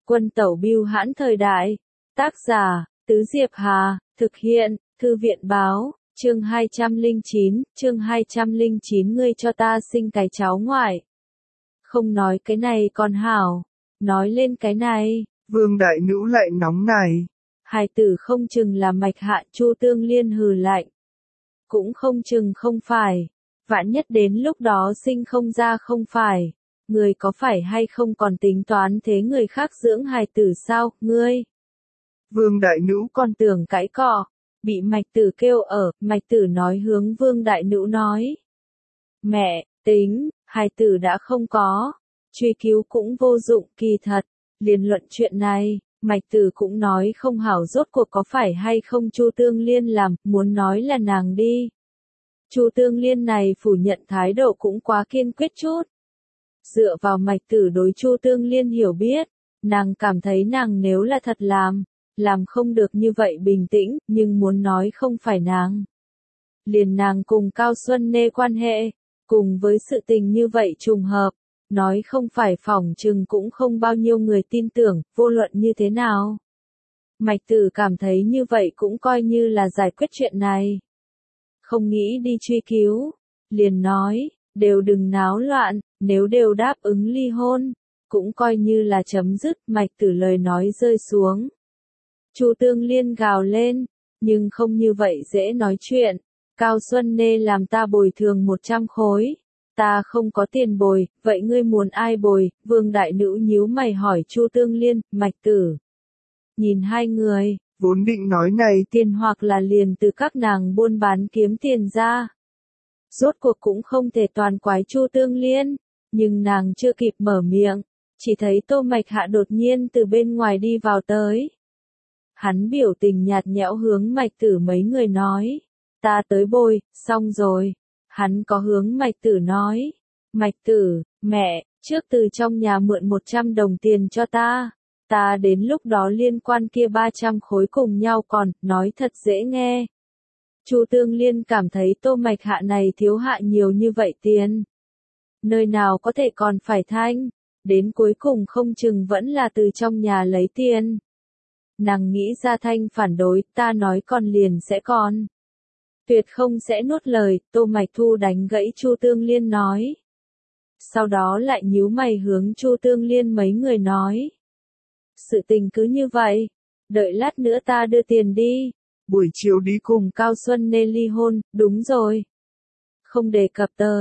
Quân tẩu bưu hãn thời đại. Tác giả, Tứ Diệp Hà, thực hiện, Thư viện báo, chương 209, ngươi cho ta sinh cái cháu ngoại. Không nói cái này còn hảo, nói lên cái này. Vương đại nữ lại nóng này. Hài tử không chừng là Mạch Hạ. Chu Tương Liên hừ lạnh. Cũng không chừng không phải. Vạn nhất đến lúc đó sinh không ra không phải. Người có phải hay không còn tính toán thế người khác dưỡng hài tử sao, ngươi? Vương đại nữ còn tưởng cãi cọ. Bị Mạch Tử kêu ở, Mạch Tử nói hướng Vương đại nữ nói. Mẹ, tính, hài tử đã không có. Truy cứu cũng vô dụng, kỳ thật. Liên luận chuyện này, Mạch Tử cũng nói không hảo, rốt cuộc có phải hay không Chu Tương Liên làm, muốn nói là nàng đi. Chu Tương Liên này phủ nhận thái độ cũng quá kiên quyết chút. Dựa vào Mạch Tử đối Chu Tương Liên hiểu biết, nàng cảm thấy nàng nếu là thật làm không được như vậy bình tĩnh, nhưng muốn nói không phải nàng. Liền nàng cùng Cao Xuân Nê quan hệ, cùng với sự tình như vậy trùng hợp, nói không phải phỏng chừng cũng không bao nhiêu người tin tưởng, vô luận như thế nào. Mạch Tử cảm thấy như vậy cũng coi như là giải quyết chuyện này. Không nghĩ đi truy cứu, liền nói, đều đừng náo loạn, nếu đều đáp ứng ly hôn, cũng coi như là chấm dứt. Mạch Tử lời nói rơi xuống. Chu Tương Liên gào lên, nhưng không như vậy dễ nói chuyện. Cao Xuân Nê làm ta bồi thường 100 khối. Ta không có tiền bồi, vậy ngươi muốn ai bồi? Vương đại nữ nhíu mày hỏi Chu Tương Liên. Mạch Tử nhìn hai người, vốn định nói này, tiền hoặc là liền từ các nàng buôn bán kiếm tiền ra. Rốt cuộc cũng không thể toàn quái Chu Tương Liên, nhưng nàng chưa kịp mở miệng, chỉ thấy Tô Mạch Hạ đột nhiên từ bên ngoài đi vào tới. Hắn biểu tình nhạt nhẽo hướng Mạch Tử mấy người nói, ta tới bồi, xong rồi. Hắn có hướng Mạch Tử nói, Mạch Tử, mẹ, trước từ trong nhà mượn 100 đồng tiền cho ta đến lúc đó liên quan kia 300 khối cùng nhau còn, nói thật dễ nghe. Chu Tương Liên cảm thấy Tô Mạch Hạ này thiếu hạ nhiều như vậy tiền. Nơi nào có thể còn phải thanh, đến cuối cùng không chừng vẫn là từ trong nhà lấy tiền. Nàng nghĩ ra thanh phản đối, ta nói còn liền sẽ còn. Tuyệt không sẽ nuốt lời, Tô Mạch Thu đánh gãy Chu Tương Liên nói. Sau đó lại nhíu mày hướng Chu Tương Liên mấy người nói. Sự tình cứ như vậy, đợi lát nữa ta đưa tiền đi. Buổi chiều đi cùng Cao Xuân Nê ly hôn, đúng rồi. Không đề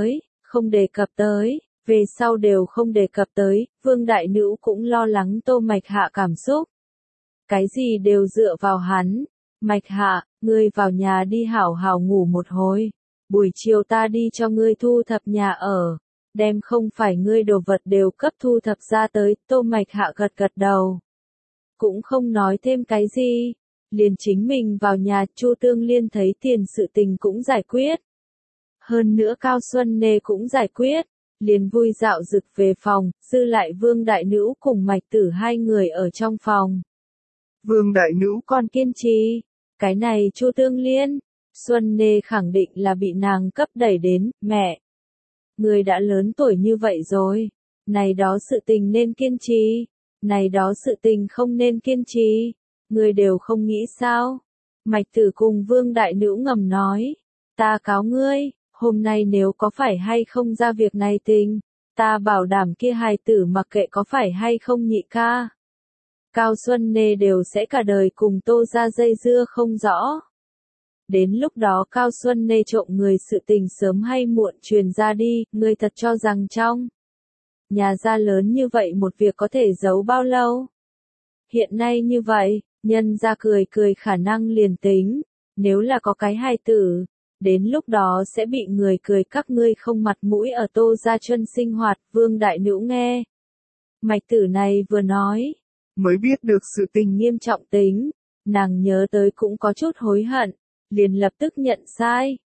cập tới, về sau đều không đề cập tới, Vương đại nữ cũng lo lắng Tô Mạch Hạ cảm xúc. Cái gì đều dựa vào hắn. Mạch Hạ, ngươi vào nhà đi hảo hảo ngủ một hồi. Buổi chiều ta đi cho ngươi thu thập nhà ở. Đem không phải ngươi đồ vật đều cấp thu thập ra tới. Tô Mạch Hạ gật gật đầu. Cũng không nói thêm cái gì. Liền chính mình vào nhà. Chu Tương Liên thấy tiền sự tình cũng giải quyết. Hơn nữa Cao Xuân Nê cũng giải quyết. Liền vui dạo rực về phòng. Dư lại Vương đại nữ cùng Mạch Tử hai người ở trong phòng. Vương đại nữ còn kiên trì. Cái này Chu Tương Liên, Xuân Nê khẳng định là bị nàng cấp đẩy đến, mẹ. Người đã lớn tuổi như vậy rồi. Này đó sự tình nên kiên trì. Này đó sự tình không nên kiên trì. Người đều không nghĩ sao. Mạch Tử cùng Vương đại nữ ngầm nói. Ta cáo ngươi, hôm nay nếu có phải hay không ra việc này tình, ta bảo đảm kia hài tử mặc kệ có phải hay không nhị ca. Cao Xuân Nê đều sẽ cả đời cùng Tô ra dây dưa không rõ. Đến lúc đó Cao Xuân Nê trộm người sự tình sớm hay muộn truyền ra đi, ngươi thật cho rằng trong nhà gia lớn như vậy một việc có thể giấu bao lâu? Hiện nay như vậy, nhân ra cười cười khả năng liền tính, nếu là có cái hài tử, đến lúc đó sẽ bị người cười các ngươi không mặt mũi ở Tô gia chân sinh hoạt. Vương đại nữ nghe. Mạch Tử này vừa nói. Mới biết được sự tình nghiêm trọng tính, nàng nhớ tới cũng có chút hối hận, liền lập tức nhận sai.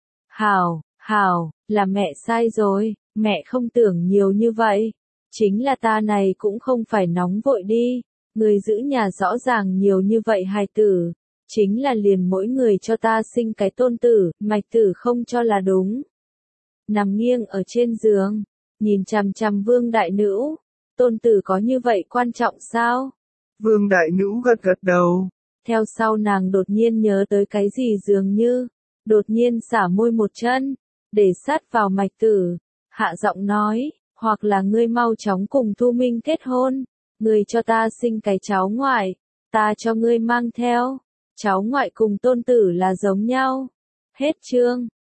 Hảo, là mẹ sai rồi, mẹ không tưởng nhiều như vậy. Chính là ta này cũng không phải nóng vội đi, người giữ nhà rõ ràng nhiều như vậy hài tử, chính là liền mỗi người cho ta sinh cái tôn tử, Mạch Tử không cho là đúng. Nằm nghiêng ở trên giường, nhìn chằm chằm Vương đại nữ, tôn tử có như vậy quan trọng sao? Vương đại nữ gật gật đầu. Theo sau nàng đột nhiên nhớ tới cái gì dường như, đột nhiên xả môi một chân, để sát vào Mạch Tử, hạ giọng nói, hoặc là ngươi mau chóng cùng Thu Minh kết hôn, ngươi cho ta sinh cái cháu ngoại, ta cho ngươi mang theo, cháu ngoại cùng tôn tử là giống nhau. Hết chương.